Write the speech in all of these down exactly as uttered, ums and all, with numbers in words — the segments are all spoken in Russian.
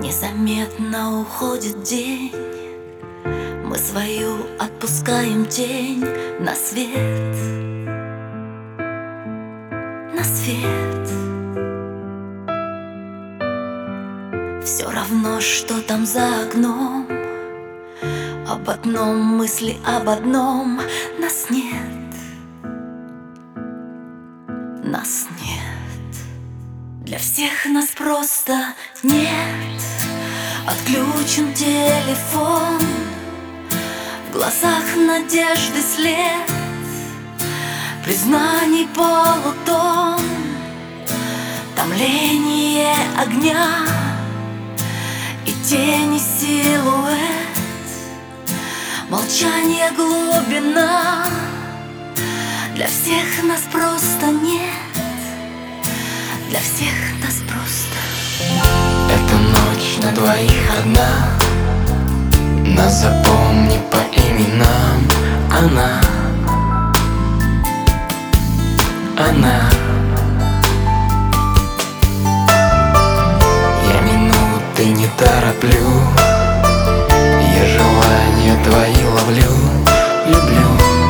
Незаметно уходит день, мы свою отпускаем тень на свет, на свет. Все равно, что там за окном, об одном мысли, об одном. Нас нет, нас нет. Для всех нас просто нет. Отключен телефон, в глазах надежды след, признаний полутон, томление огня и тени силуэт, молчание глубина. Для всех нас просто нет, для всех нас просто. Эта ночь на двоих одна, нас запомни по именам. Она, она. Я минуты не тороплю, я желания твои ловлю. Люблю,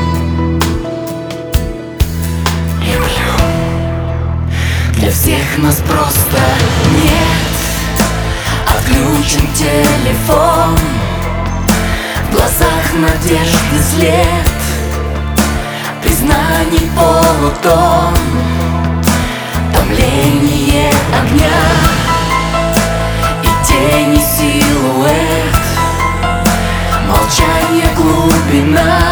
люблю. Для всех нас просто нет. Отключен телефон, в глазах надежды след, признаний полутон, томление огня и тени силуэт, молчание глубина.